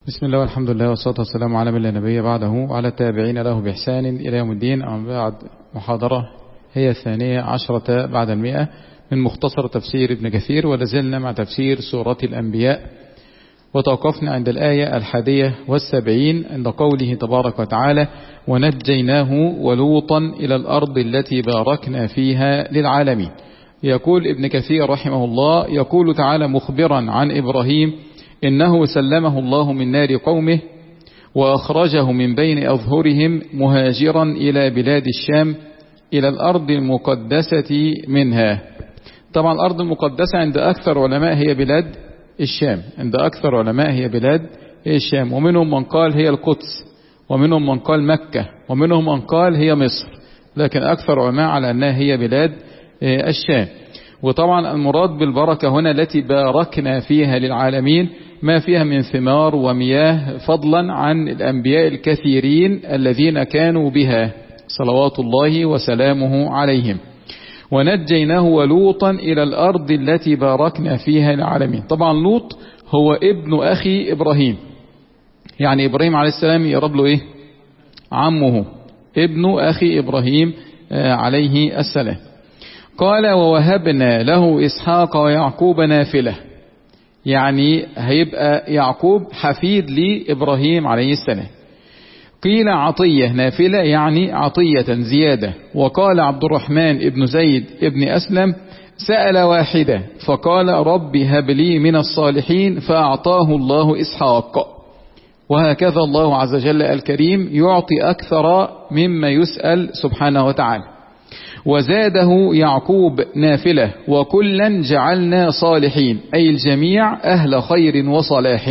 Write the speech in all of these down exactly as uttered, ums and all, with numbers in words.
بسم الله والحمد لله والصلاة والسلام على من لا نبي بعده وعلى التابعين له بإحسان إلى يوم الدين. أما بعد، محاضرة هي الثانية عشرة بعد المئة من مختصر تفسير ابن كثير، ولازلنا مع تفسير سورة الأنبياء، وتوقفنا عند الآية الحادية والسبعين عند قوله تبارك وتعالى: ونجيناه ولوطا إلى الأرض التي باركنا فيها للعالمين. يقول ابن كثير رحمه الله: يقول تعالى مخبرا عن إبراهيم إنه سلمه الله من نار قومه وأخرجه من بين أظهرهم مهاجرا إلى بلاد الشام إلى الأرض المقدسة منها. طبعا الأرض المقدسة عند أكثر علماء هي بلاد الشام، عند أكثر علماء هي بلاد الشام، ومنهم من قال هي القدس، ومنهم من قال مكة، ومنهم من قال هي مصر، لكن أكثر علماء على أنها هي بلاد الشام. وطبعا المراد بالبركة هنا التي باركنا فيها للعالمين، ما فيها من ثمار ومياه، فضلا عن الأنبياء الكثيرين الذين كانوا بها صلوات الله وسلامه عليهم. ونجيناه ولوطا إلى الأرض التي باركنا فيها للعالمين. طبعا لوط هو ابن أخي إبراهيم، يعني إبراهيم عليه السلام يقرب له إيه؟ عمه، ابن أخي إبراهيم عليه السلام. قال: ووهبنا له إسحاق ويعقوب نافلة، يعني هيبقى يعقوب حفيد لإبراهيم عليه السلام. قيل عطية، نافلة يعني عطية زيادة. وقال عبد الرحمن ابن زيد ابن أسلم: سأل واحدة فقال: رب هب لي من الصالحين، فأعطاه الله إسحاق. وهكذا الله عز وجل الكريم يعطي أكثر مما يسأل سبحانه وتعالى. وزاده يعقوب نافلة: وكلا جعلنا صالحين، أي الجميع أهل خير وصلاح،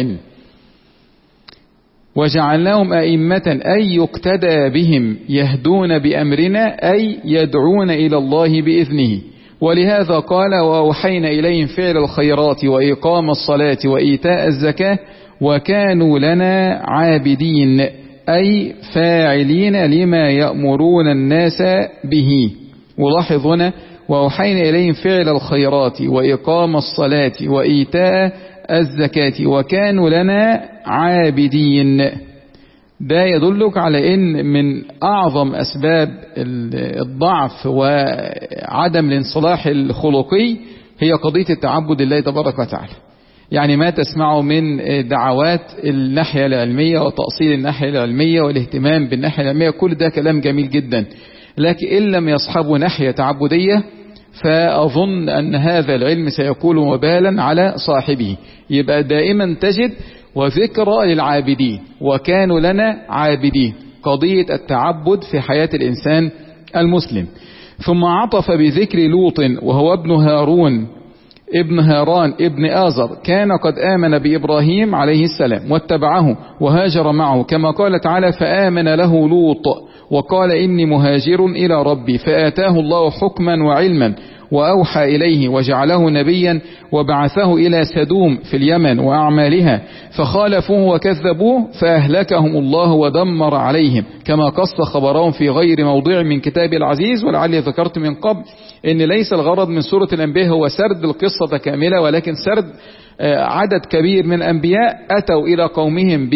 وجعلناهم أئمة أي يقتدى بهم يهدون بأمرنا، أي يدعون إلى الله بإذنه. ولهذا قال: وأوحينا إليهم فعل الخيرات وإقام الصلاة وإيتاء الزكاة وكانوا لنا عابدين، أي فاعلين لما يأمرون الناس به. ولاحظ هنا: وأوحينا إليهم فعل الخيرات وإقام الصلاة وإيتاء الزكاة وكانوا لنا عابدين. ده يدلك على إن من أعظم أسباب الضعف وعدم الانصلاح الخلقي هي قضية التعبد لله تبارك وتعالى. يعني ما تسمعه من دعوات الناحية العلمية وتأصيل الناحية العلمية والاهتمام بالناحية العلمية، كل ده كلام جميل جدا، لكن إن لم يصحبه ناحية تعبدية فأظن أن هذا العلم سيكون وبالا على صاحبه. يبقى دائما تجد وذكرى للعابدين، وكانوا لنا عابدين، قضية التعبد في حياة الإنسان المسلم. ثم عطف بذكر لوط وهو ابن هارون ابن هاران ابن آزر، كان قد آمن بإبراهيم عليه السلام واتبعه وهاجر معه، كما قال تعالى: فآمن له لوط وقال إني مهاجر إلى ربي، فآتاه الله حكما وعلما وأوحى إليه وجعله نبيا وبعثه إلى سدوم في اليمن وأعمالها، فخالفوه وكذبوه فأهلكهم الله ودمر عليهم، كما قص خبرهم في غير موضع من كتاب العزيز. ولعلي ذكرت من قبل إن ليس الغرض من سورة الأنبياء هو سرد القصة كاملة، ولكن سرد عدد كبير من الأنبياء أتوا إلى قومهم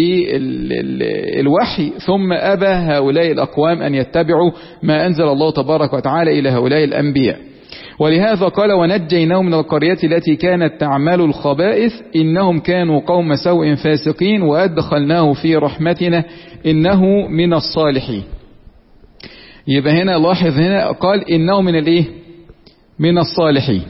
بالوحي، ثم أبى هؤلاء الأقوام أن يتبعوا ما أنزل الله تبارك وتعالى إلى هؤلاء الأنبياء. ولهذا قال: ونجيناهم من القرية التي كانت تعمل الخبائث إنهم كانوا قوم سوء فاسقين وأدخلناه في رحمتنا إنه من الصالحين. يبقى هنا لاحظ، هنا قال إنه من الإيه؟ من الصالحين.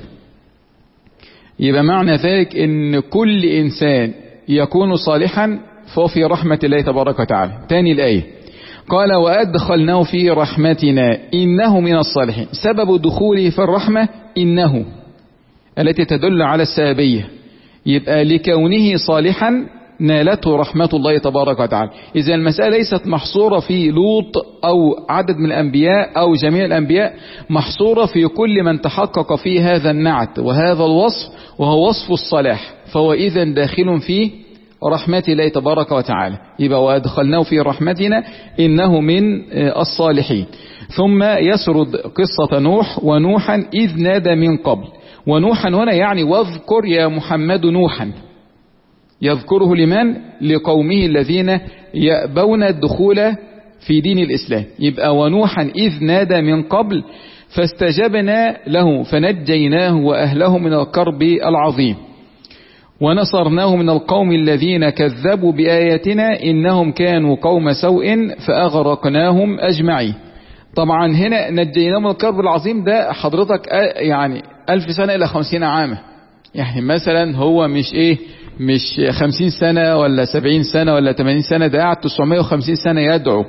يبقى معنى ذلك إن كل إنسان يكون صالحا فهو في رحمة الله تبارك وتعالى. تاني الآية قال: وأدخلناه في رحمتنا إنه من الصالحين. سبب دخوله في الرحمة إنه التي تدل على السببية، يبقى لكونه صالحا نالته رحمة الله تبارك وتعالى. إذا المسألة ليست محصورة في لوط أو عدد من الأنبياء أو جميع الأنبياء، محصورة في كل من تحقق فيه هذا النعت وهذا الوصف، وهو وصف الصلاح، فهو إذن داخل في رحمة الله تبارك وتعالى. يبقى وأدخلناه في رحمتنا إنه من الصالحين. ثم يسرد قصة نوح: ونوحا إذ نادى من قبل. ونوحا هنا يعني واذكر يا محمد نوحا، يذكره لمن؟ لقومه الذين يأبون الدخول في دين الإسلام. يبقى ونوحا إذ نادى من قبل فاستجبنا له فنجيناه وأهله من الكرب العظيم ونصرناه من القوم الذين كذبوا بآياتنا إنهم كانوا قوم سوء فأغرقناهم أجمعين. طبعا هنا نجيناه من الكرب العظيم ده حضرتك يعني ألف سنة إلى خمسين عاما، يعني مثلا هو مش إيه مش خمسين سنة ولا سبعين سنة ولا ثمانين سنة، ده قاعد تسعمائة وخمسين سنة يدعو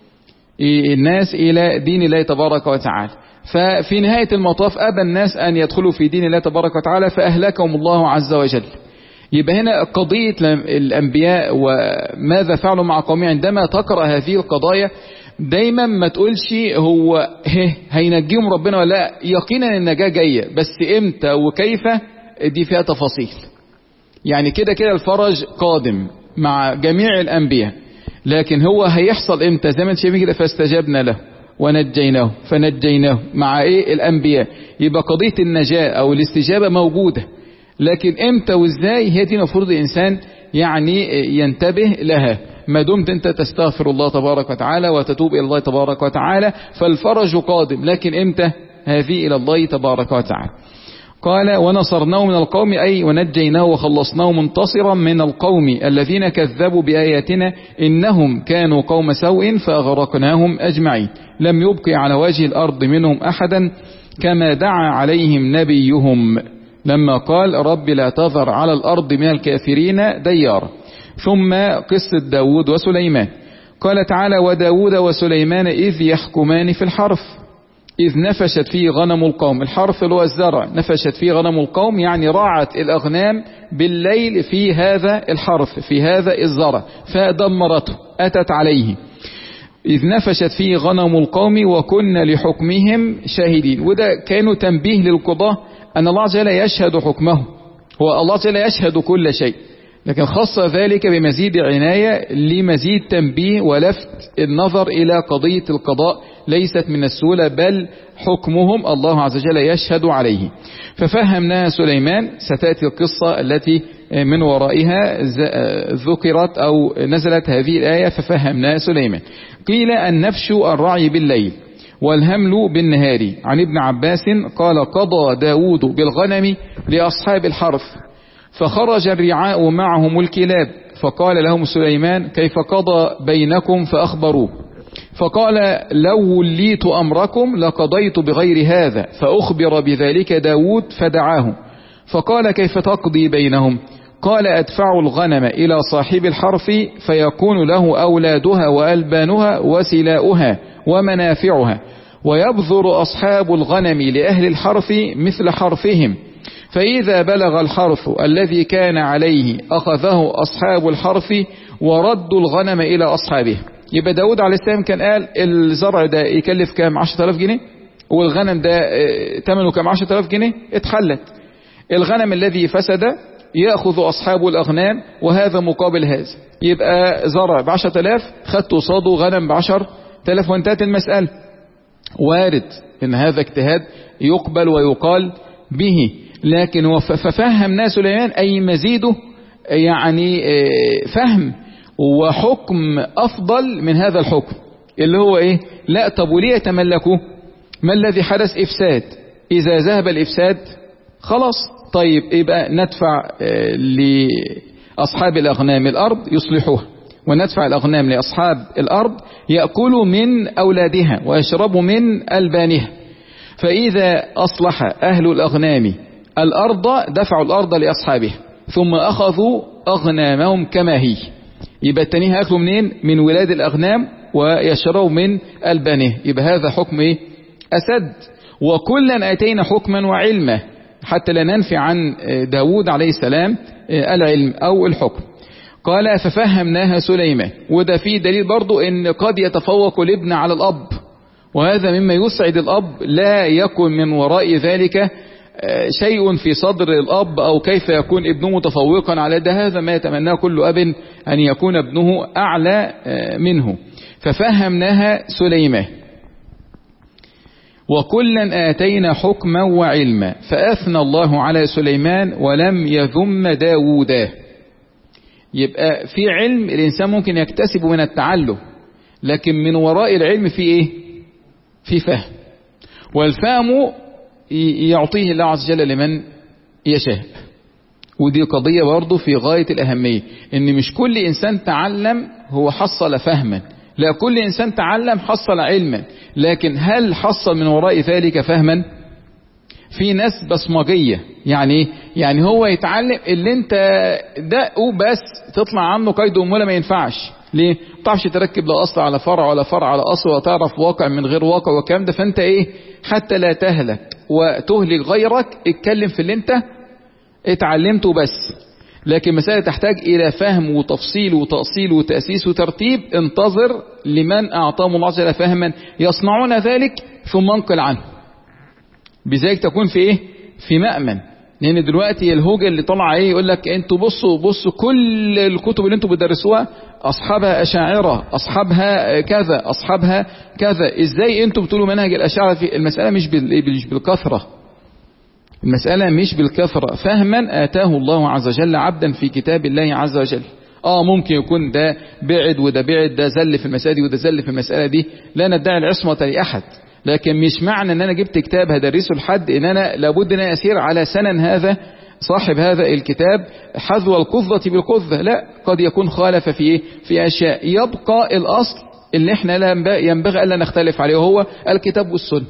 الناس إلى دين الله تبارك وتعالى. ففي نهاية المطاف أبى الناس أن يدخلوا في دين الله تبارك وتعالى فأهلكهم الله عز وجل. يبقى هنا قضية الأنبياء وماذا فعلوا مع قومهم، عندما تقرأ هذه القضايا دايما ما تقولش هو هينجيهم ربنا ولا لا، يقينا النجاة جاية، بس امتى وكيف دي فيها تفاصيل. يعني كده كده الفرج قادم مع جميع الأنبياء، لكن هو هيحصل امتى؟ زي ما انت شايفين كده فاستجبنا له ونجيناه فنجيناه مع ايه الأنبياء. يبقى قضية النجاة او الاستجابة موجودة، لكن امتى وازاي هي دي المفروض الانسان يعني ينتبه لها. ما دمت انت تستغفر الله تبارك وتعالى وتتوب الى الله تبارك وتعالى فالفرج قادم، لكن امتى؟ هذه الى الله تبارك وتعالى. قال ونصرناه من القوم أي ونجيناه وخلصناه منتصرا من القوم الذين كذبوا بآياتنا إنهم كانوا قوم سوء فأغرقناهم أجمعين لم يبقي على وجه الأرض منهم أحدا كما دعا عليهم نبيهم لما قال رب لا تذر على الأرض من الكافرين ديارا. ثم قصة داود وسليمان قال تعالى وداود وسليمان إذ يحكمان في الحرث إذ نفشت فيه غنم القوم. الحرث اللي هو الزرع، نفشت فيه غنم القوم يعني راعت الأغنام بالليل في هذا الحرث في هذا الزرع فدمرته أتت عليه. إذ نفشت فيه غنم القوم وكنا لحكمهم شاهدين. وده كانوا تنبيه للقضاة أن الله عز وجل يشهد حكمه، هو الله عز وجل يشهد كل شيء، لكن خص ذلك بمزيد عناية لمزيد تنبيه ولفت النظر إلى قضية القضاء ليست من السهولة بل حكمهم الله عز وجل يشهد عليه. ففهمناها سليمان، ستأتي القصة التي من ورائها ذكرت أو نزلت هذه الآية ففهمناها سليمان. قيل النفش الرعي بالليل والهمل بالنهار. عن ابن عباس قال قضى داود بالغنم لأصحاب الحرث فخرج الرعاء معهم الكلاب فقال لهم سليمان كيف قضى بينكم فأخبروه فقال لو وليت أمركم لقضيت بغير هذا فأخبر بذلك داود فدعاه فقال كيف تقضي بينهم قال أدفع الغنم إلى صاحب الحرث فيكون له أولادها وألبانها وسلاؤها ومنافعها ويبذر أصحاب الغنم لأهل الحرث مثل حرثهم فإذا بلغ الحرث الذي كان عليه أخذه أصحاب الحرث وردوا الغنم إلى أصحابه. يبقى داود عليه السلام كان قال الزرع ده يكلف كام؟ عشرة آلاف جنيه، والغنم ده ثمنه كام؟ عشرة آلاف جنيه. اتحلت الغنم الذي فسد يأخذ أصحاب الأغنام وهذا مقابل هذا، يبقى زرع بعشرة آلاف خدت قصاده غنم بعشر آلاف وانتهت المسألة. وارد إن هذا اجتهاد يقبل ويقال به، لكن ففهم ناس سليمان أي مزيده يعني فهم وحكم أفضل من هذا الحكم اللي هو إيه؟ لا طب وليه يتملكوا؟ ما الذي حدث؟ إفساد. إذا ذهب الإفساد خلاص طيب يبقى ندفع لأصحاب الأغنام الأرض يصلحوها وندفع الأغنام لأصحاب الأرض يأكلوا من أولادها ويشربوا من ألبانها. فإذا أصلح أهل الأغنام الأرض دفعوا الأرض لأصحابها ثم أخذوا أغنامهم كما هي، يبقى التانيين هيأكلوا منين؟ من ولاد الأغنام ويشربوا من ألبانها. يبقى هذا حكم إيه؟ أسد. وكلا آتينا حكما وعلما حتى لا ننفي عن داود عليه السلام العلم أو الحكم. قال ففهمناها سليمان. وده فيه دليل برضو ان قد يتفوق الابن على الأب، وهذا مما يسعد الأب، لا يكن من وراء ذلك شيء في صدر الأب أو كيف يكون ابنه متفوقا على ده، هذا ما يتمناه كل أب أن يكون ابنه أعلى منه. ففهمناها سليمان. وكلا آتينا حكما وعلما فأثنى الله على سليمان ولم يذم داودا. يبقى في علم الإنسان ممكن يكتسبه من التعلم، لكن من وراء العلم في إيه؟ في فهم، والفهم يعطيه الله عز وجل لمن يشاء. ودي قضية برضو في غاية الأهمية، إن مش كل إنسان تعلم هو حصل فهما، لا، كل إنسان تعلم حصل علما، لكن هل حصل من وراء ذلك فهما؟ في ناس بصمجية، يعني يعني هو يتعلم اللي انت دقه بس تطلع عنه قيد ومولى، ما ينفعش. ليه؟ ما تعرفش تركب لا أصل على فرع ولا فرع على أصل، وتعرف واقع من غير واقع والكلام ده. فانت ايه؟ حتى لا تهلك وتهلك غيرك، اتكلم في اللي انت اتعلمته بس. لكن مسألة تحتاج إلى فهم وتفصيل وتأصيل وتأسيس وترتيب، انتظر لمن أعطاهم الله عز وجل فهما يصنعون ذلك ثم انقل عنه، بذلك تكون في إيه؟ في مأمن. لأن دلوقتي الهوجة اللي طلع إيه يقول لك أنتوا بصوا بصوا كل الكتب اللي أنتوا بتدرسوها أصحابها أشاعرة، أصحابها كذا، أصحابها كذا، إزاي أنتوا بتقولوا منهج الأشاعرة؟ في المسألة مش مش بالكثرة، المسألة مش بالكثرة. فهما آتاه الله عز وجل عبدا في كتاب الله عز وجل. آه ممكن يكون ده بعد وده بعد، ده زل في المسألة دي وده زل في المسألة دي، لا ندعي العصمة لأحد، لكن مش معنى ان انا جبت كتاب هدرسه لحد ان انا لابد ان اسير على سنن هذا صاحب هذا الكتاب حذو القذة بالقذة. لا، قد يكون خالف في ايه؟ في اشياء. يبقى الاصل اللي احنا ينبغي الا نختلف عليه، وهو الكتاب والسنة.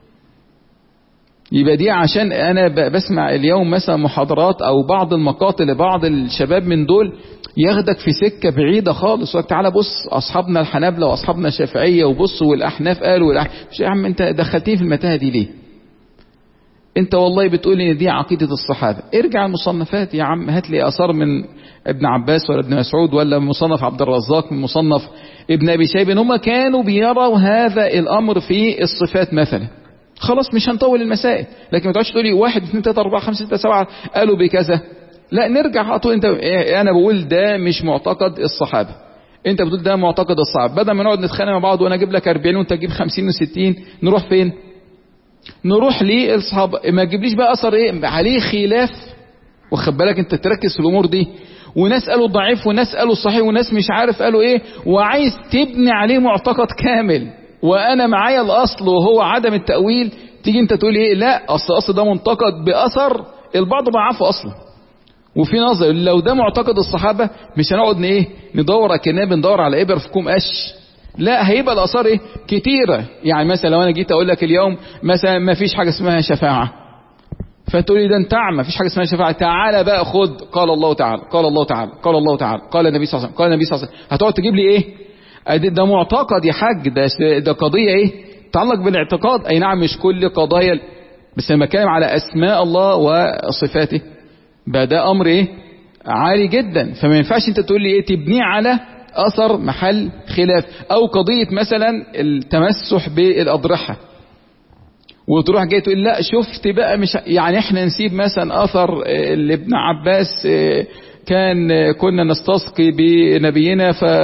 يبقى دي عشان انا بسمع اليوم مثلا محاضرات او بعض المقاطع لبعض الشباب من دول ياخدك في سكة بعيدة خالص، وقت تعالى بص أصحابنا الحنابلة وأصحابنا الشافعية وبص والأحناف قالوا والأحناف. مش يا عم أنت دخلتين في المتاهة دي ليه؟ أنت والله بتقول إن دي عقيدة الصحابة، ارجع المصنفات يا عم، هات لي آثار من ابن عباس ولا ابن مسعود ولا مصنف عبد الرزاق من مصنف ابن أبي شيبة، هم كانوا بيروا هذا الأمر في الصفات مثلا. خلاص مش هنطول المسائل، لكن ما تقعدش تقول لي واحد اثنين ثلاثة أربعة خمسة ستة سبعة قالوا بكذا. لا، نرجع على طول. انت انا بقول ده مش معتقد الصحابه، انت بتقول ده معتقد الصحابه. بدل ما نقعد نتخانق مع بعض وانا اجيب لك أربعين وانت تجيب خمسين وستين، نروح فين؟ نروح للصحابه. ما تجيبليش بقى اثر ايه عليه خلاف، واخد بالك انت تركز في الامور دي، وناس قالوا ضعيف وناس قالوا صحيح وناس مش عارف قالوا ايه، وعايز تبني عليه معتقد كامل، وانا معايا الاصل وهو عدم التاويل. تيجي انت تقول ايه؟ لا، اصل اصل ده منتقد باثر البعض ضعفه اصلا. وفي نظر لو ده معتقد الصحابة مش هنقعد ايه ندور كنا بندور على ابر في كوم قش، لا، هيبقى الاثار ايه كتيرة. يعني مثلا لو انا جيت اقول لك اليوم مثلا ما فيش حاجة اسمها شفاعة، فتقول لي ده انت اعمى، ما فيش حاجة اسمها شفاعة، تعالى بقى خد قال الله تعالى قال الله تعالى قال الله تعالى قال النبي صلى الله عليه وسلم قال النبي صلى الله عليه وسلم، هتقعد تجيب لي ايه؟ ده معتقد يا حاج، ده ده قضية ايه تتعلق بالاعتقاد. اي نعم مش كل قضايا، بس لما اتكلم على اسماء الله وصفاته بقى ده امر ايه عالي جدا. فما ينفعش انت تقول لي ايه تبنيه على اثر محل خلاف، او قضية مثلا التمسح بالاضرحة وتروح جاي تقول لا شفت بقى مش يعني احنا نسيب مثلا اثر لابن عباس كان كنا نستسقي بنبينا ف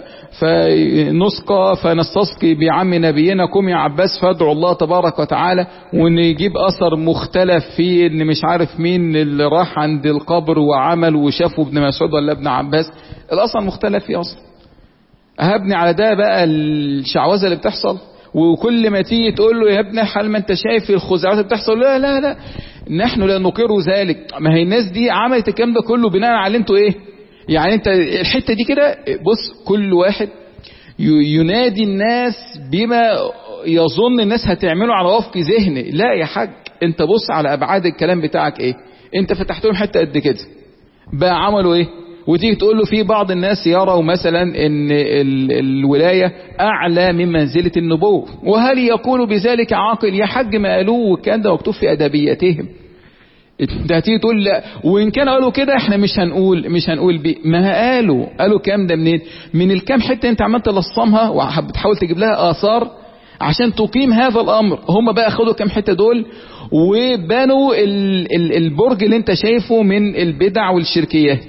فنسقى فنستسقي بعم نبينا قم يا عباس فادعوا الله تبارك وتعالى، ونجيب اثر مختلف فيه ان مش عارف مين اللي راح عند القبر وعمل وشافه ابن مسعود ولا ابن عباس، الاثر مختلف فيه اصلا. هبني على ده بقى الشعوذه اللي بتحصل، وكل ما تيجي تقول له يا ابن حال ما انت شايف الخزعات اللي بتحصل، لا لا لا نحن لا نقر ذلك. ما هي الناس دي عملت الكلام ده كله بناء على انتوا ايه يعني. انت الحته دي كده بص، كل واحد ينادي الناس بما يظن الناس هتعمله على وفق ذهنه. لا يا حاج، انت بص على ابعاد الكلام بتاعك ايه. انت فتحت لهم حته قد كده بقى عملوا ايه، وتيجي تقول له في بعض الناس يروا مثلا ان ال الولاية اعلى من منزلة النبوة، وهل يقول بذلك عاقل؟ يا حاج ما قالوه، وكان ده مكتوب في ادبياتهم. انت هتيجي تقول لا، وان كان قالوا كده احنا مش هنقول مش هنقول بيه. ما قالوا قالوا كام ده منين؟ من الكام حته انت عمال تلصمها وبتحاول تجيب لها اثار عشان تقيم هذا الامر. هم بقى خدوا كام حته دول وبنوا ال ال البرج اللي انت شايفه من البدع والشركيات.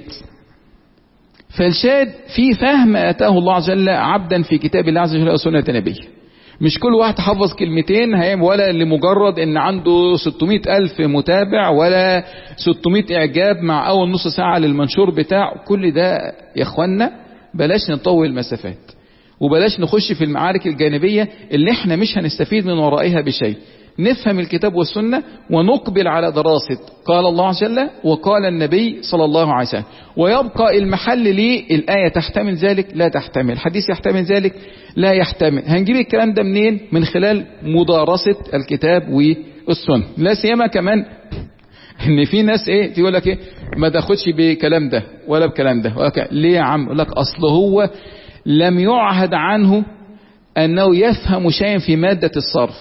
فالشاهد في فهم اتاه الله عز وجل عبدا في كتاب الله عز وجل وسنة نبيه. مش كل واحد حفظ كلمتين هيعمل، ولا لمجرد ان عنده ستمائة الف متابع ولا ستمائة اعجاب مع اول نص ساعة للمنشور بتاعه. كل ده يا اخوانا بلاش نطول المسافات، وبلاش نخش في المعارك الجانبية اللي احنا مش هنستفيد من ورائها بشيء. نفهم الكتاب والسنة ونقبل على دراسة قال الله عز وجل وقال النبي صلى الله عليه وسلم، ويبقى المحل ليه الآية تحتمل ذلك لا تحتمل، الحديث يحتمل ذلك لا يحتمل. هنجيب الكلام ده منين؟ من خلال مدارسة الكتاب والسنة. لا سيما كمان ان في ناس ايه تقول لك ايه ما تاخدش بكلام ده ولا بكلام ده. ليه يا عم؟ يقول لك اصل هو لم يعهد عنه انه يفهم شيئا في مادة الصرف.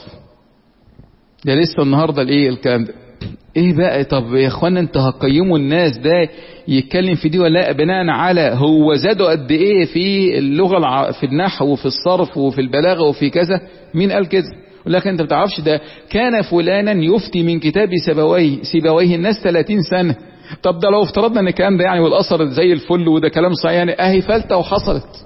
ده لسه النهاردة الايه الكلام ده ايه بقى؟ طب يا اخوانا انتوا هتقيموا الناس ده يتكلم في دي ولا لا بناء على هو زادوا قد ايه في اللغة الع... في النحو وفي الصرف وفي البلاغة وفي كذا؟ مين قال كده؟ ولكن انت بتعرفش ده كان فلانا يفتي من كتاب سيبويه سيبويه الناس ثلاثين سنة. طب ده لو افترضنا ان الكلام ده يعني والاثر زي الفل وده كلام صحيح يعني اهي فلتة وحصلت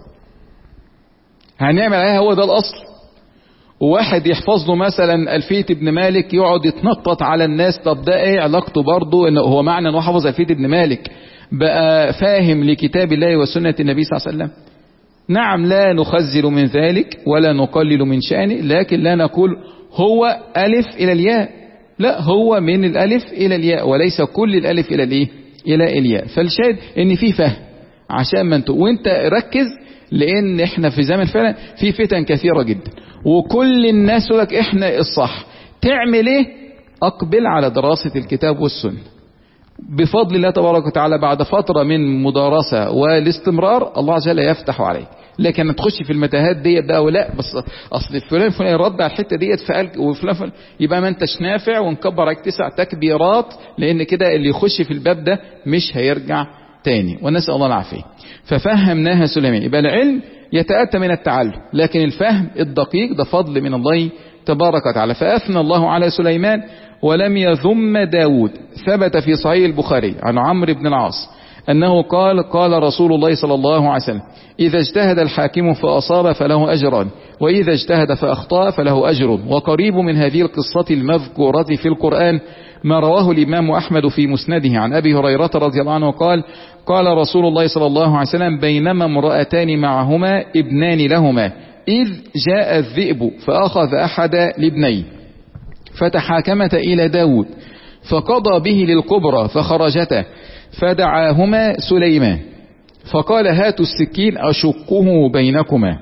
هنعمل عليها هو ده الاصل. وواحد يحفظ له مثلا ألفية ابن مالك يقعد يتنطط على الناس، طب ده ايه علاقته برضه؟ انه هو معنى انه حفظ ألفية ابن مالك بقى فاهم لكتاب الله وسنة النبي صلى الله عليه وسلم؟ نعم لا نخزل من ذلك ولا نقلل من شأنه، لكن لا نقول هو ألف إلى الياء، لا هو من الألف إلى الياء وليس كل الألف إلى الإيه إلى الياء. فالشاهد ان في فهم عشان ما انت وانت ركز، لان احنا في زمن فعلا في فتن كثيرة جدا وكل الناس لك احنا الصح. تعمل ايه؟ اقبل على دراسة الكتاب والسنة بفضل الله تبارك وتعالى. بعد فترة من مدارسة والاستمرار الله عز وجل يفتح عليك. لكن تخش في المتاهات ديت بقى ولا بس اصل فلان فلان رد على الحته ديت فقال وفلان فلان، يبقى ما انتش نافع ونكبر عليك تسع تكبيرات، لان كده اللي يخش في الباب ده مش هيرجع تاني، ونسأل الله العافية. ففهمناها سليمان. يبقى العلم يتأتى من التعلم، لكن الفهم الدقيق ده فضل من الله تبارك وتعالى. فأثنى الله على سليمان ولم يذم داود. ثبت في صحيح البخاري عن عمرو بن العاص أنه قال قال رسول الله صلى الله عليه وسلم إذا اجتهد الحاكم فأصاب فله أجران، وإذا اجتهد فأخطأ فله أجر. وقريب من هذه القصة المذكورة في القرآن ما رواه الإمام أحمد في مسنده عن أبي هريرة رضي الله عنه قال قال رسول الله صلى الله عليه وسلم بينما امرأتان معهما ابنان لهما إذ جاء الذئب فأخذ أحد لابنيه فتحاكمت إلى داود فقضى به للكبرى فخرجتا فدعاهما سليمان فقال هاتوا السكين أشقه بينكما.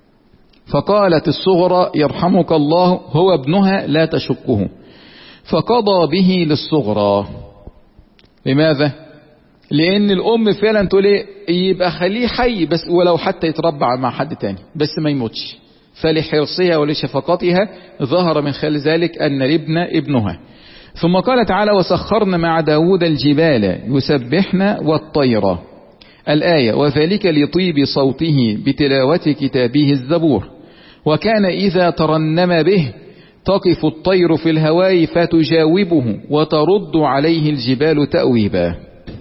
فقالت الصغرى يرحمك الله هو ابنها لا تشقه. فقضى به للصغرى. لماذا؟ لأن الأم فعلا تقول ايه يبقى خليه حي بس ولو حتى يتربع مع حد تاني بس ما يموتش. فلحرصها ولشفقتها ظهر من خلال ذلك أن الابن ابنها. ثم قال تعالى وسخرنا مع داود الجبال يسبحن والطير الآية وذلك لطيب صوته بتلاوة كتابه الزبور. وكان إذا ترنم به تقف الطير في الهواء فتجاوبه وترد عليه الجبال تأويبا.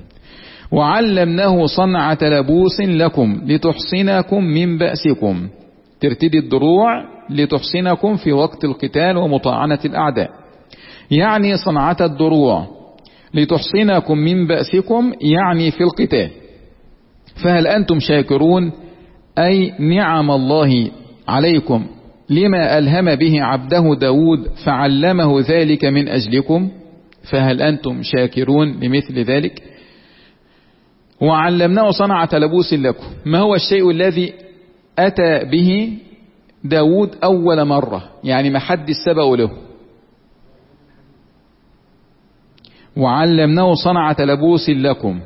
وعلمناه صنعة لبوس لكم لتحصنكم من بأسكم. ترتدي الدروع لتحصنكم في وقت القتال ومطاعنة الأعداء، يعني صنعة الدروع لتحصنكم من بأسكم يعني في القتال. فهل أنتم شاكرون؟ أي نعم الله عليكم لما ألهم به عبده داود فعلمه ذلك من أجلكم. فهل أنتم شاكرون لمثل ذلك؟ وعلمناه صنعة لبوس لكم. ما هو الشيء الذي أتى به داود أول مرة يعني ما حد سبق له؟ وعلمناه صنعة لبوس لكم.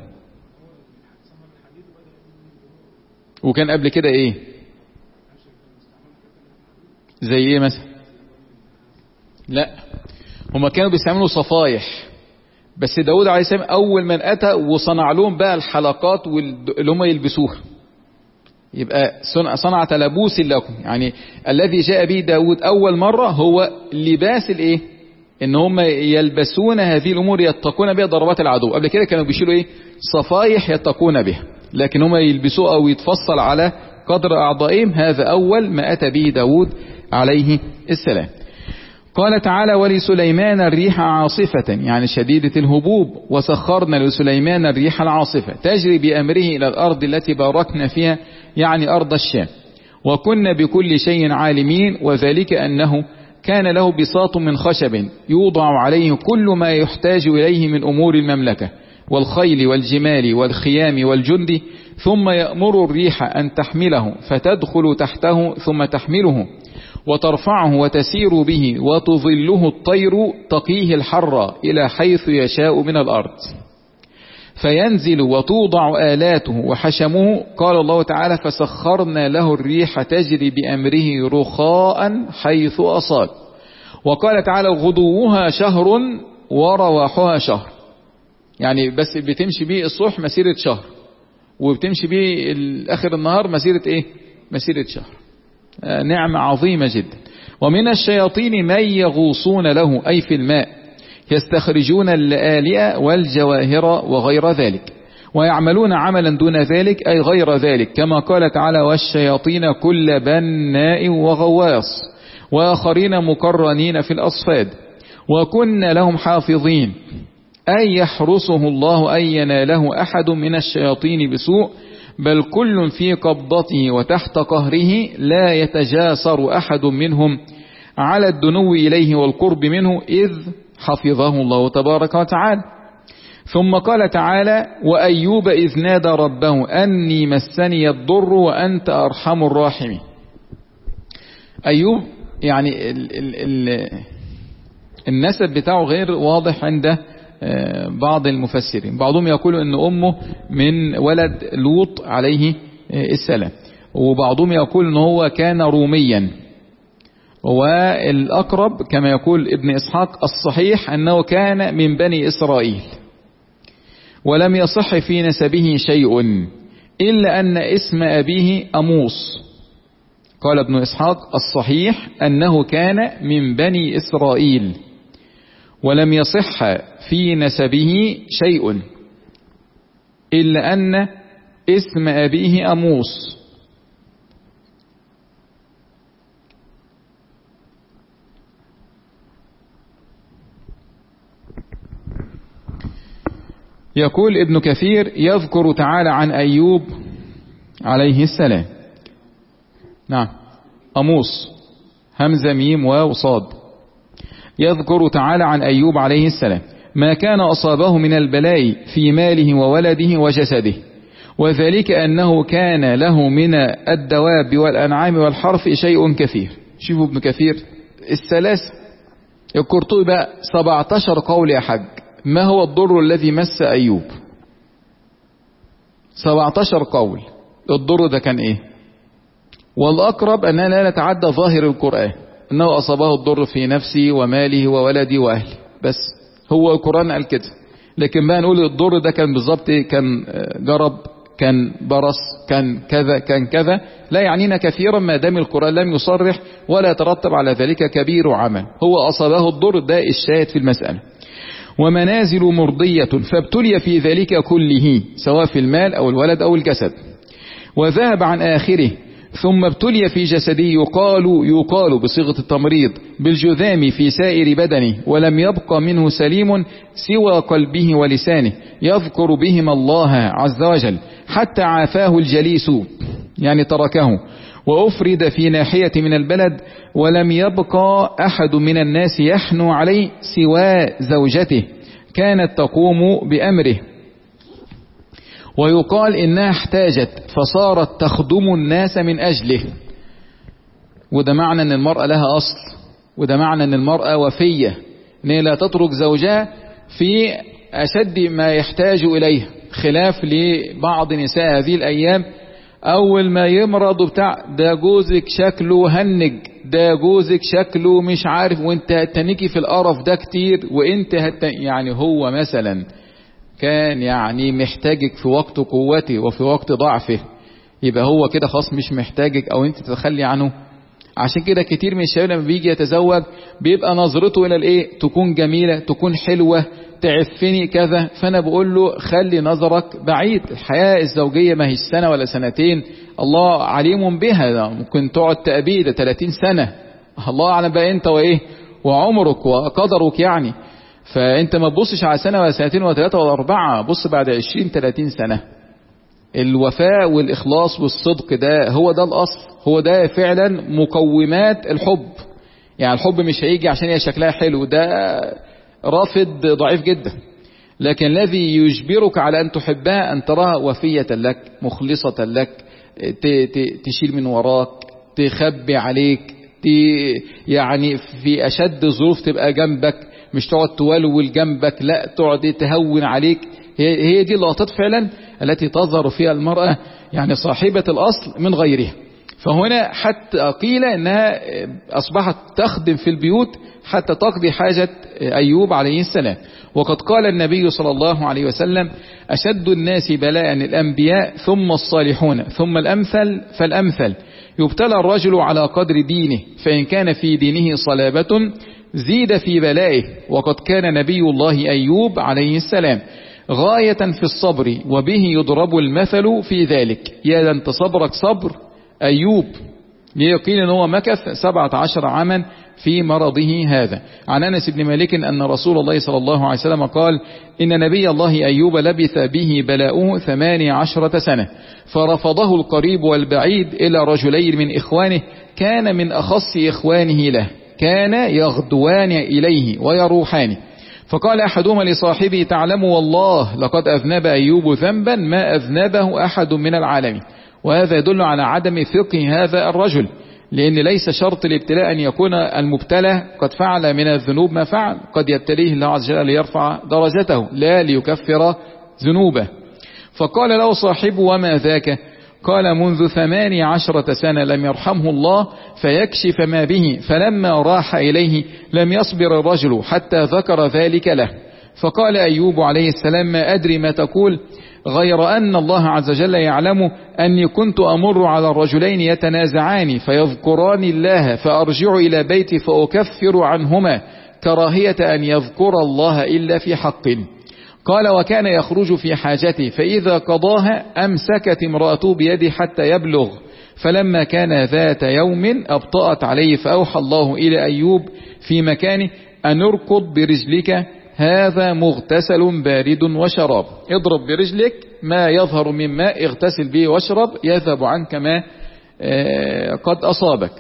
وكان قبل كده ايه؟ زي ايه مثلا؟ لا هما كانوا بيستعملوا صفايح، بس داود عليه السلام اول من اتى وصنع لهم بقى الحلقات اللي هم يلبسوها. يبقى صنعة لبوس لكم يعني الذي جاء به داود اول مرة هو لباس الايه؟ ان هم يلبسون هذه الامور يتقون بها ضربات العدو. قبل كده كانوا بيشيلوا ايه؟ صفايح يتقون بها، لكن هم يلبسوه او يتفصل على قدر اعضائهم. هذا اول ما اتى به داود عليه السلام. قال تعالى ولسليمان الريح عاصفة يعني شديدة الهبوب، وسخرنا لسليمان الريح العاصفة تجري بأمره إلى الأرض التي باركنا فيها يعني أرض الشام، وكنا بكل شيء عالمين، وذلك أنه كان له بساط من خشب يوضع عليه كل ما يحتاج إليه من أمور المملكة والخيل والجمال والخيام والجند، ثم يأمر الريح أن تحمله فتدخل تحته ثم تحمله وترفعه وتسير به وتظله الطير تقيه الحر إلى حيث يشاء من الأرض، فينزل وتوضع آلاته وحشمه. قال الله تعالى فسخرنا له الريح تجري بأمره رخاء حيث أصاب. وقال تعالى غدوها شهر ورواحها شهر، يعني بس بتمشي بيه الصبح مسيرة شهر، وبتمشي بيه آخر النهار مسيرة ايه مسيرة شهر. آه نعمة عظيمة جدا. ومن الشياطين من يغوصون له أي في الماء يستخرجون اللآلئ والجواهر وغير ذلك، ويعملون عملا دون ذلك أي غير ذلك، كما قال تعالى والشياطين كل بناء وغواص وآخرين مقرنين في الأصفاد وكن لهم حافظين، أي يحرسه الله أن يناله أحد من الشياطين بسوء، بل كل في قبضته وتحت قهره لا يتجاسر أحد منهم على الدنو إليه والقرب منه إذ حفظه الله تبارك وتعالى. ثم قال تعالى وأيوب إذ نادى ربه أني مسني الضر وأنت أرحم الراحمين. أيوب يعني ال ال ال النسب بتاعه غير واضح عند بعض المفسرين، بعضهم يقول أن أمه من ولد لوط عليه السلام، وبعضهم يقول أنه هو كان روميا، والأقرب كما يقول ابن إسحاق الصحيح أنه كان من بني إسرائيل، ولم يصح في نسبه شيء إلا أن اسم أبيه أموس. قال ابن إسحاق الصحيح أنه كان من بني إسرائيل، ولم يصح في نسبه شيء إلا أن اسم أبيه أموس. يقول ابن كثير يذكر تعالى عن أيوب عليه السلام، نعم أموس همزة ميم واو صاد، يذكر تعالى عن أيوب عليه السلام ما كان أصابه من البلاء في ماله وولده وجسده، وذلك أنه كان له من الدواب والأنعام والحرث شيء كثير. شوفوا ابن كثير الثلاثة القرطبي بقى سبعة عشر قول يا حج. ما هو الضر الذي مس أيوب؟ سبعة عشر قول. الضر ده كان ايه؟ والأقرب أننا لا نتعدى ظاهر القرآن، أنه أصابه الضر في نفسه وماله وولدي وأهلي، بس هو القرآن قال كده. لكن بقى نقول الضر ده كان بالظبط كان جرب، كان برص، كان كذا كان كذا، لا يعنينا كثيرا ما دام القرآن لم يصرح ولا يترتب على ذلك كبير عمل. هو أصابه الضر ده الشاهد في المسألة. ومنازل مرضية فابتلي في ذلك كله سواء في المال أو الولد أو الجسد، وذهب عن آخره. ثم ابتلي في جسده يقال يقال بصيغة التمريض بالجذام في سائر بدنه، ولم يبق منه سليم سوى قلبه ولسانه يذكر بهما الله عز وجل حتى عافاه الجليس يعني تركه، وأفرد في ناحية من البلد ولم يبقى أحد من الناس يحنو عليه سوى زوجته كانت تقوم بأمره، ويقال إنها احتاجت فصارت تخدم الناس من أجله. وده معنى أن المرأة لها أصل، وده معنى أن المرأة وفية، أنها لا تترك زوجها في أشد ما يحتاج إليه، خلاف لبعض نساء هذه الأيام أول ما يمرض بتاع ده جوزك شكله هنج، ده جوزك شكله مش عارف، وانت هتنكي في القرف ده كتير، وانت هت... يعني هو مثلا كان يعني محتاجك في وقت قوته وفي وقت ضعفه، يبقى هو كده خلاص مش محتاجك او انت تتخلي عنه. عشان كده كتير من الشباب لما بيجي يتزوج بيبقى نظرته الى الايه، تكون جميلة، تكون حلوة، تعفني كذا. فانا بقول له خلي نظرك بعيد، الحياة الزوجية ما هي سنة ولا سنتين، الله عليم بها، ممكن تقعد تأبيد ثلاثين سنة الله أعلم بقى أنت وإيه وعمرك وقدرك يعني. فأنت ما تبصش على سنة ولا سنتين ولا ثلاثة ولا أربعة، بص بعد عشرين ثلاثين سنة. الوفاء والإخلاص والصدق ده هو ده الأصل، هو ده فعلا مقومات الحب. يعني الحب مش هيجي عشان هي شكلها حلو، ده رافض ضعيف جدا. لكن الذي يجبرك على أن تحبها أن تراها وفية لك، مخلصة لك، تشيل من وراك، تخبي عليك، يعني في أشد ظروف تبقى جنبك، مش تقعد تولول جنبك، لا تقعد تهون عليك. هي دي اللقطات فعلا التي تظهر فيها المرأة يعني صاحبة الأصل من غيرها. فهنا حتى قيل أنها أصبحت تخدم في البيوت حتى تقضي حاجة أيوب عليه السلام. وقد قال النبي صلى الله عليه وسلم: أشد الناس بلاء الأنبياء ثم الصالحون ثم الأمثل فالأمثل، يبتلى الرجل على قدر دينه، فإن كان في دينه صلابة زيد في بلائه. وقد كان نبي الله أيوب عليه السلام غاية في الصبر، وبه يضرب المثل في ذلك. يا ده انت صبرك صبر أيوب، يقين أنه هو مكث سبعة عشر عاما في مرضه هذا. عن أنس بن مالك أن رسول الله صلى الله عليه وسلم قال: إن نبي الله أيوب لبث به بلاؤه ثمانية عشرة سنة، فرفضه القريب والبعيد إلى رجلين من إخوانه كان من أخص إخوانه له، كان يغدوان إليه ويروحانه. فقال أحدهما لصاحبه: تعلم والله لقد أذنب أيوب ذنبا ما أذنبه أحد من العالمين. وهذا يدل على عدم فقه هذا الرجل، لأن ليس شرط الابتلاء أن يكون المبتلى قد فعل من الذنوب ما فعل، قد يبتليه الله عز وجل ليرفع درجته لا ليكفر ذنوبه. فقال له صاحبه: وما ذاك؟ قال: منذ ثماني عشرة سنة لم يرحمه الله فيكشف ما به، فلما راح إليه لم يصبر الرجل حتى ذكر ذلك له. فقال أيوب عليه السلام: ما أدري ما تقول، غير أن الله عز وجل يعلم أني كنت أمر على الرجلين يتنازعان فيذكران الله، فأرجع إلى بيتي فأكفر عنهما كراهية أن يذكر الله إلا في حق. قال: وكان يخرج في حاجته فإذا قضاها أمسكت امرأته بيدي حتى يبلغ، فلما كان ذات يوم أبطأت عليه، فأوحى الله إلى أيوب في مكانه أن اركض برجلك، هذا مغتسل بارد وشراب. اضرب برجلك ما يظهر من ماء اغتسل به واشرب يذهب عنك ما قد أصابك.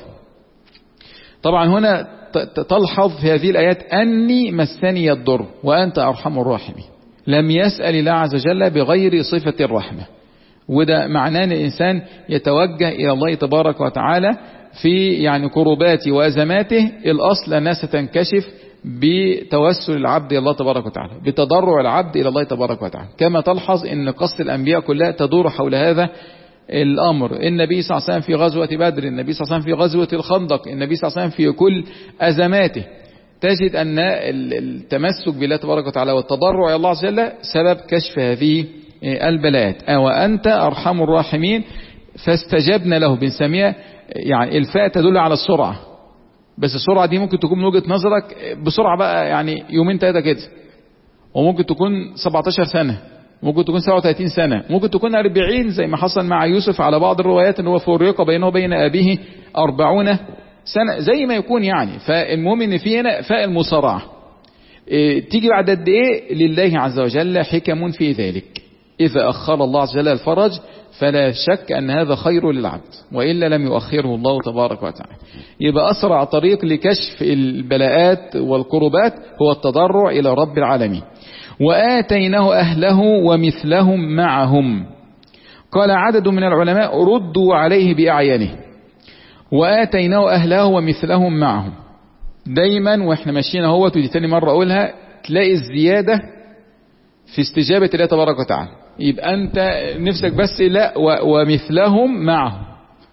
طبعا هنا تلحظ في هذه الآيات أني مسني الضر وأنت أرحم الراحمين. لم يسأل الله عز وجل بغير صفة الرحمة، وده معناه أن الإنسان يتوجه إلى الله تبارك وتعالى في يعني كرباته وأزماته. الأصل أنها ستنكشف بتوسل العبد إلى الله تبارك وتعالى، بتضرع العبد إلى الله تبارك وتعالى. كما تلحظ أن قصة الأنبياء كلها تدور حول هذا الأمر. النبي صلى الله عليه وسلم في غزوة بدر، النبي صلى الله عليه وسلم في غزوة الخندق، النبي صلى الله عليه وسلم في كل أزماته. تجد أن التمسك بالله تبارك وتعالى والتضرع إلى الله عز وجل سبب كشف هذه البلاءات. وأنت أرحم الراحمين فاستجبنا له. بنسميها يعني الفاء تدل على السرعة، بس السرعة دي ممكن تكون من وجهة نظرك بسرعة بقى يعني يومين ثلاثة كده، وممكن تكون سبعتاشر سنة، ممكن تكون سبعة وثلاثين سنة، ممكن تكون أربعين زي ما حصل مع يوسف على بعض الروايات ان هو فرق بينه وبين أبيه أربعون سنة زي ما يكون يعني. فالمهم ان في هنا فاء المصارعة إيه تيجي بعد قد ايه؟ لله عز وجل حكم في ذلك. إذا أخر الله عز وجل الفرج فلا شك أن هذا خير للعبد، وإلا لم يؤخره الله تبارك وتعالى. يبقى أسرع طريق لكشف البلاءات والكربات هو التضرع إلى رب العالمين. وآتيناه أهله ومثلهم معهم. قال عدد من العلماء ردوا عليه بأعيانه. وآتيناه أهله ومثلهم معهم. دايما وإحنا ماشيين اهوت، ودي تاني مرة أقولها، تلاقي الزيادة في استجابة الله تبارك وتعالى. يبقى أنت نفسك بس لا ومثلهم معهم.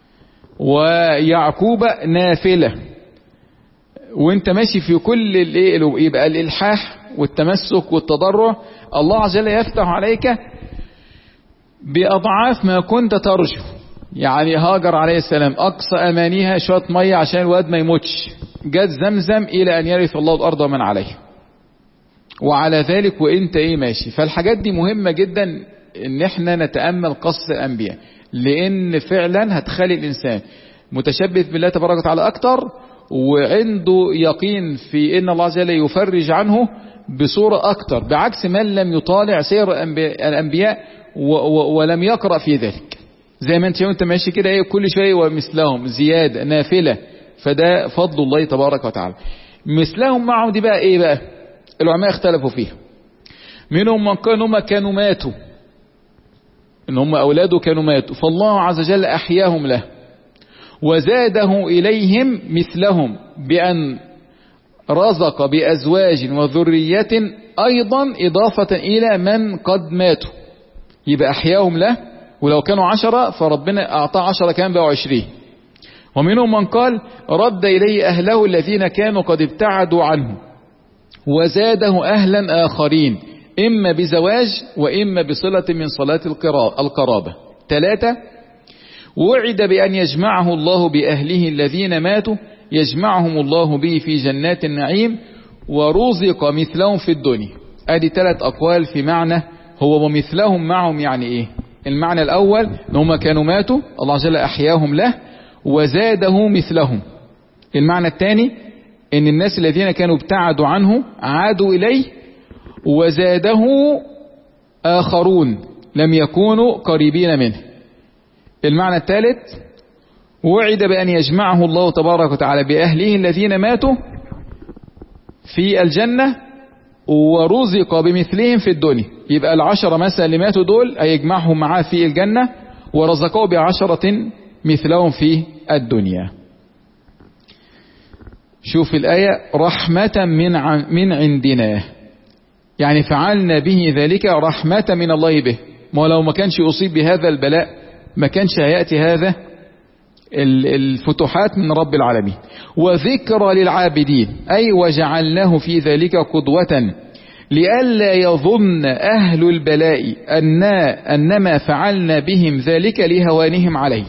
ويعقوب نافلة، وانت ماشي في كل الايه يبقى الإلحاح والتمسك والتضرع. الله عز وجل يفتح عليك بأضعاف ما كنت ترجو. يعني هاجر عليه السلام أقصى أمانيها شوية مية عشان الواد ما يموتش، جت زمزم إلى أن يرث الله الأرض ومن عليها. وعلى ذلك وانت ايه ماشي. فالحاجات دي مهمة جدا ان احنا نتأمل قصة الأنبياء، لأن فعلا هتخلي الإنسان متشبث بالله تبارك وتعالى أكتر، وعنده يقين في ان الله عز وجل يفرج عنه بصورة اكتر، بعكس من لم يطالع سير الانبياء ولم يقرأ في ذلك. زي ما انت وانت ماشي كده ايه كل شيء ومثلهم زيادة نافلة، فده فضل الله تبارك وتعالى. مثلهم معهم دي بقى ايه بقى؟ العلماء اختلفوا فيها. منهم من قالوا هم كانوا ماتوا، ان هم اولاده كانوا ماتوا، فالله عز وجل احياهم له وزاده اليهم مثلهم بان رزق بازواج وذرية ايضا اضافة الى من قد ماتوا، يبقى احياهم له، ولو كانوا عشرة فربنا اعطاه عشرة كان بقوا عشرين. ومنهم من قال رد اليه اهله الذين كانوا قد ابتعدوا عنه وزاده اهلا اخرين، اما بزواج واما بصلة من صلاة القرابة. ثلاثة، وعد بان يجمعه الله باهله الذين ماتوا، يجمعهم الله به في جنات النعيم ورزق مثلهم في الدنيا. ادي ثلاث اقوال في معنى هو ومثلهم معهم يعني ايه. المعنى الاول ان هم كانوا ماتوا الله عز وجل احياهم له وزاده مثلهم. المعنى الثاني ان الناس الذين كانوا ابتعدوا عنه عادوا اليه وزاده اخرون لم يكونوا قريبين منه. المعنى الثالث وعد بان يجمعه الله تبارك وتعالى باهله الذين ماتوا في الجنة ورزق بمثلهم في الدنيا، يبقى العشرة مثلا اللي ماتوا دول هيجمعهم معاه في الجنة ورزقوا بعشرة مثلهم في الدنيا. شوف الآية رحمة من من عندنا، يعني فعلنا به ذلك رحمة من الله به. ما لو ما كانش يصيب بهذا البلاء ما كانش هيأتي هذا الفتوحات من رب العالمين. وذكرى للعابدين، أي وجعلناه في ذلك قدوة لئلا يظن أهل البلاء أن أنما فعلنا بهم ذلك لهوانهم عليه.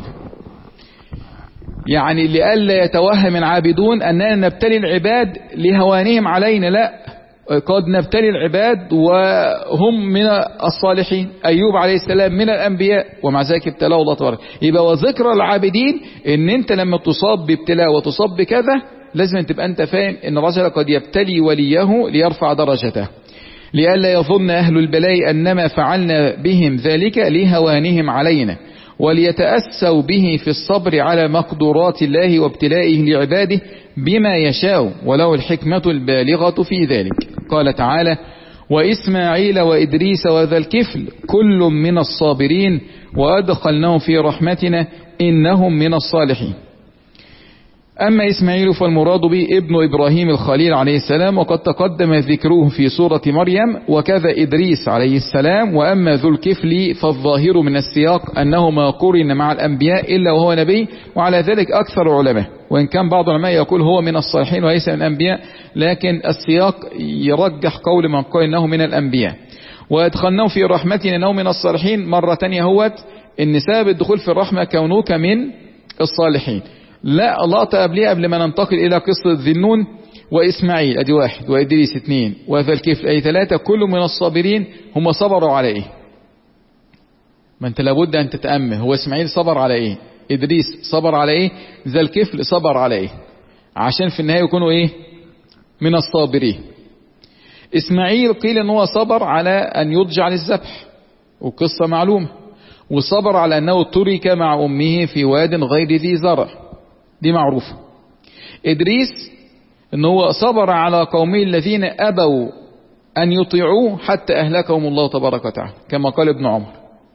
يعني لئلا يتوهم العابدون أننا نبتلي العباد لهوانهم علينا، لا، قد نبتلي العباد وهم من الصالحين. أيوب عليه السلام من الأنبياء ومع ذلك ابتلاه الله تبارك. يبقى وذكر العابدين ان انت لما تصاب بابتلاء وتصاب بكذا لازم تبقى انت فاهم ان الرجل قد يبتلي وليه ليرفع درجته، لئلا يظن أهل البلاء أنما فعلنا بهم ذلك لهوانهم علينا، وليتأسوا به في الصبر على مقدورات الله وابتلائه لعباده بما يشاء وله الحكمة البالغة في ذلك. قال تعالى وإسماعيل وإدريس وذا الكفل كل من الصابرين وأدخلناه في رحمتنا إنهم من الصالحين. أما إسماعيل فالمراد به ابن إبراهيم الخليل عليه السلام، وقد تقدم ذكره في سورة مريم، وكذا إدريس عليه السلام. وأما ذو الكفل فالظاهر من السياق أنه ما قرن مع الأنبياء إلا وهو نبي، وعلى ذلك أكثر علماء، وإن كان بعض العلماء يقول هو من الصالحين وليس من الأنبياء، لكن السياق يرجح قول من قال إنه من الأنبياء. وأدخلناه في رحمتنا إنه من الصالحين. مرة تانية هوت إن سبب الدخول في الرحمة كونك من الصالحين. لا، الله قبلها قبل ما ننتقل إلى قصة ذي النون وإسماعيل أدي واحد، وإدريس اثنين، وذا الكفل أي ثلاثة، كل من الصابرين. هم صبروا على إيه؟ ما أنت لابد أن تتأمل، هو إسماعيل صبر على إيه؟ إدريس صبر على إيه؟ ذا الكفل صبر على إيه؟ عشان في النهاية يكونوا إيه؟ من الصابرين. إسماعيل قيل أنه هو صبر على أن يضجع للذبح، وقصة معلومة، وصبر على أنه ترك مع أمه في واد غير ذي زرع، دي معروفة. إدريس أنه صبر على قومه الذين أبوا أن يطيعوه حتى أهلكهم الله تبارك وتعالى كما قال ابن عمر.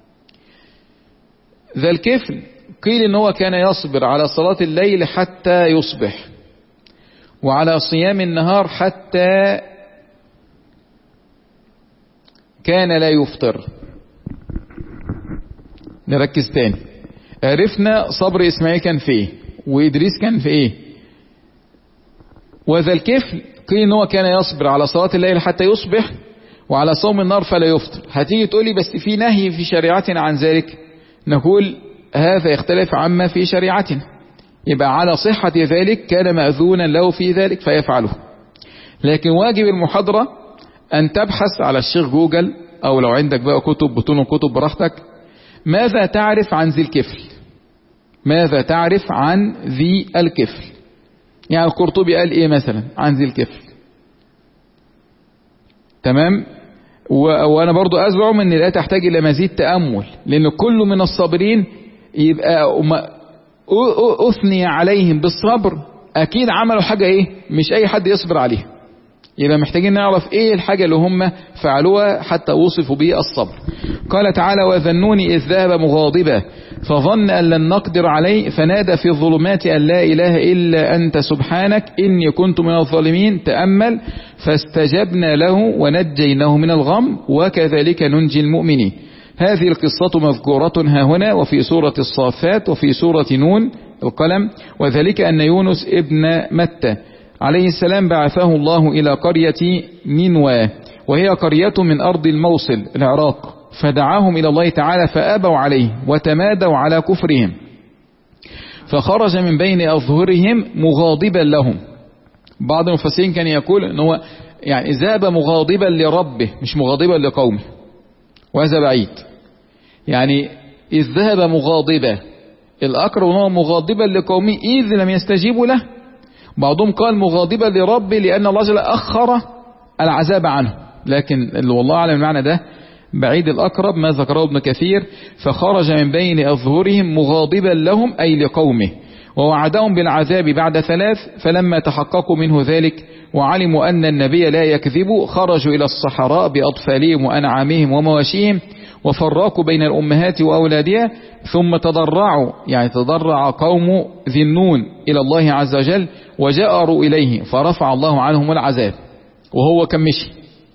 ذا الكفل قيل أنه كان يصبر على صلاة الليل حتى يصبح، وعلى صيام النهار حتى كان لا يفطر. نركز تاني، عرفنا صبر إسماعيل كان في ايه وإدريس كان في ايه. وذا الكفل قيل ان هو كان يصبر على صلاة الليل حتى يصبح وعلى صوم النار فلا يفطر. هتيجي تقولي بس في نهي في شريعتنا عن ذلك، نقول هذا يختلف عما في شريعتنا، يبقى على صحة ذلك كان مأذونا له في ذلك فيفعله. لكن واجب المحاضرة أن تبحث على الشيخ جوجل، أو لو عندك بقى كتب بطون كتب براحتك، ماذا تعرف عن ذي الكفل، ماذا تعرف عن ذي الكفل. يعني القرطبي قال ايه مثلا عن ذي الكفل؟ تمام. وانا برضو ازعم ان لا تحتاج الى مزيد تأمل، لان كل من الصابرين يبقى اثني عليهم بالصبر اكيد عملوا حاجة ايه مش اي حد يصبر عليها، يبقى محتاجين نعرف ايه الحاجة اللي هم فعلوها حتى وصفوا به الصبر. قال تعالى: وذنوني إذ ذهب مغاضبا فظن أن لن نقدر عليه فنادى في الظلمات أن لا إله إلا أنت سبحانك إني كنت من الظالمين. تأمل: فاستجبنا له ونجيناه من الغم وكذلك ننجي المؤمنين. هذه القصة مذكورة ها هنا وفي سورة الصافات وفي سورة نون القلم. وذلك أن يونس ابن متى عليه السلام بعثه الله إلى قرية نينوى، وهي قرية من أرض الموصل العراق، فدعاهم إلى الله تعالى فأبوا عليه وتمادوا على كفرهم، فخرج من بين أظهرهم مغاضبا لهم. بعض المفسرين كان يقول أنه يعني ذهب مغاضبا لربه مش مغاضبا لقومه، وهذا بعيد. يعني إذ ذهب مغاضبا، الأقرب أنه مغاضبا لقومه إذ لم يستجيبوا له. بعضهم قال مغاضبا لربه لأن الله جل أخر العذاب عنه، لكن والله أعلم المعنى ده بعيد الأقرب ما ذكره ابن كثير. فخرج من بين أظهرهم مغاضبا لهم أي لقومه، ووعدهم بالعذاب بعد ثلاث، فلما تحققوا منه ذلك وعلموا أن النبي لا يكذب خرجوا إلى الصحراء بأطفالهم وأنعامهم ومواشيهم وفرقوا بين الأمهات وأولادها، ثم تضرعوا يعني تضرع قوم ذي النون إلى الله عز وجل وجأروا إليه فرفع الله عنهم العذاب، وهو كان مشي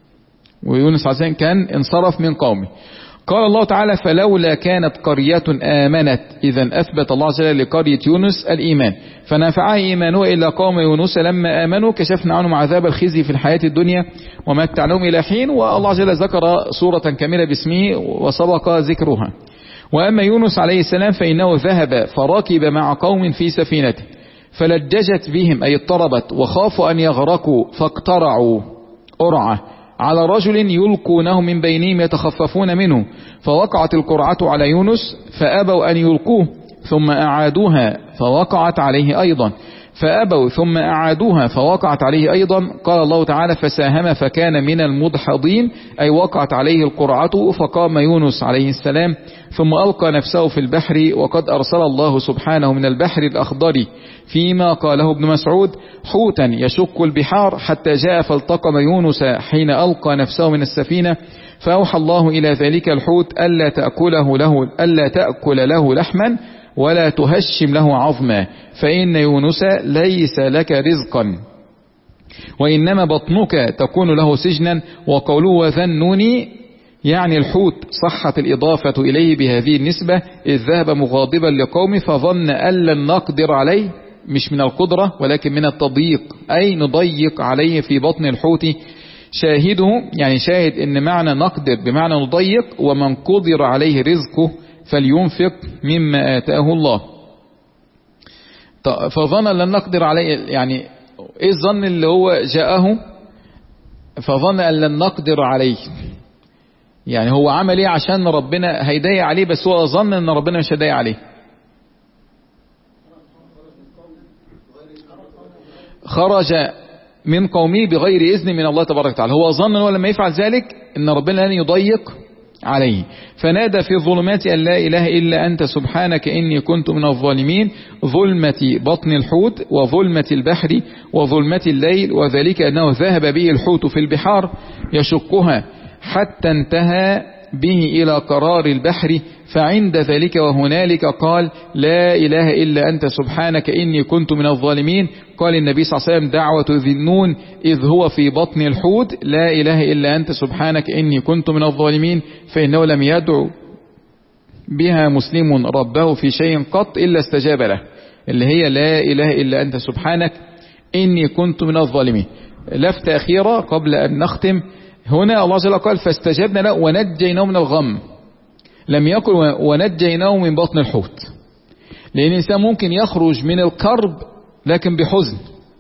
ويونس عليه السلام كان انصرف من قومه. قال الله تعالى: فلولا كانت قرية آمنت، إذا أثبت الله عز وجل لقرية يونس الإيمان فنفعها إيمانه إلا قوم يونس لما آمنوا كشفنا عنهم عذاب الخزي في الحياة الدنيا ومتعناهم إلى حين. والله عز وجل ذكر سورة كاملة باسمه وسبق ذكرها. وأما يونس عليه السلام فإنه ذهب فركب مع قوم في سفينته فلججت بهم أي اضطربت وخافوا أن يغرقوا فاقترعوا قرعة على رجل يلقونه من بينهم يتخففون منه، فوقعت القرعة على يونس فأبوا أن يلقوه ثم أعادوها فوقعت عليه أيضا، فأبوا ثم أعادوها فوقعت عليه أيضا. قال الله تعالى: فساهم فكان من المدحضين، أي وقعت عليه القرعة فقام يونس عليه السلام ثم ألقى نفسه في البحر. وقد أرسل الله سبحانه من البحر الأخضر فيما قاله ابن مسعود حوتا يشق البحار حتى جاء فالتقم يونس حين ألقى نفسه من السفينة، فأوحى الله إلى ذلك الحوت ألا تأكله له ألا تأكل له لحما ولا تهشم له عظما، فإن يونس ليس لك رزقا وإنما بطنك تكون له سجنا. وقوله وذنوني يعني الحوت صحت الإضافة إليه بهذه النسبة، إذ ذهب مغاضبا لقومه فظن أن لن نقدر عليه، مش من القدرة ولكن من التضييق، أي نضيق عليه في بطن الحوت. شاهده يعني شاهد إن معنى نقدر بمعنى نضيق، ومن قدر عليه رزقه فلينفق مما آتاه الله. فظن لن نقدر عليه، يعني ايه الظن اللي هو جاءه؟ فظن أن لن نقدر عليه، يعني هو عمل ايه عشان ربنا هيضايق عليه، بس هو ظن ان ربنا مش هيضايق عليه. خرج من قومه بغير إذن من الله تبارك وتعالى، هو ظن انه لما يفعل ذلك ان ربنا لن يضيق عليه. فنادى في الظلمات أن لا إله إلا أنت سبحانك إني كنت من الظالمين، ظلمة بطن الحوت وظلمة البحر وظلمة الليل، وذلك أنه ذهب به الحوت في البحار يشقها حتى انتهى به إلى قرار البحر، فعند ذلك وهنالك قال لا إله إلا أنت سبحانك إني كنت من الظالمين. قال النبي صلى الله عليه وسلم دعوة ذي النون إذ هو في بطن الحوت لا إله إلا أنت سبحانك إني كنت من الظالمين، فإنه لم يدعو بها مسلم ربه في شيء قط إلا استجاب له، اللي هي لا إله إلا أنت سبحانك إني كنت من الظالمين. لفتة أخيرة قبل أن نختم، هنا الله جل قال فاستجبنا له ونجيناه من الغم، لم يقل ونجيناه من بطن الحوت، لأن الإنسان ممكن يخرج من الكرب لكن بحزن،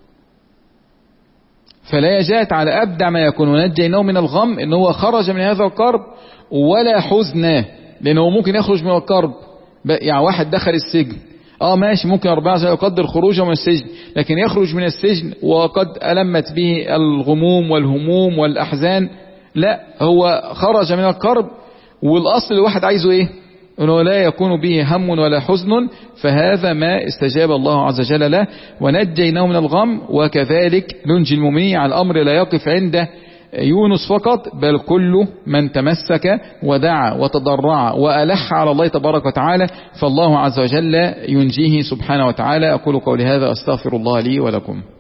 فلا يجات على أبدع ما يكون ونجيناه من الغم إن هو خرج من هذا الكرب ولا حزن، لأنه ممكن يخرج من الكرب، يعني واحد دخل السجن اه ماشي، ممكن ربنا عز وجل يقدر خروجه من السجن، لكن يخرج من السجن وقد ألمت به الغموم والهموم والأحزان، لا، هو خرج من الكرب، والأصل الواحد عايزه ايه؟ انه لا يكون به هم ولا حزن، فهذا ما استجاب الله عز وجل له ونجيناه من الغم. وكذلك ننجي المؤمنين. على الأمر لا يقف عند يونس فقط، بل كل من تمسك ودعا وتضرع وألح على الله تبارك وتعالى فالله عز وجل ينجيه سبحانه وتعالى. أقول قولي هذا أستغفر الله لي ولكم.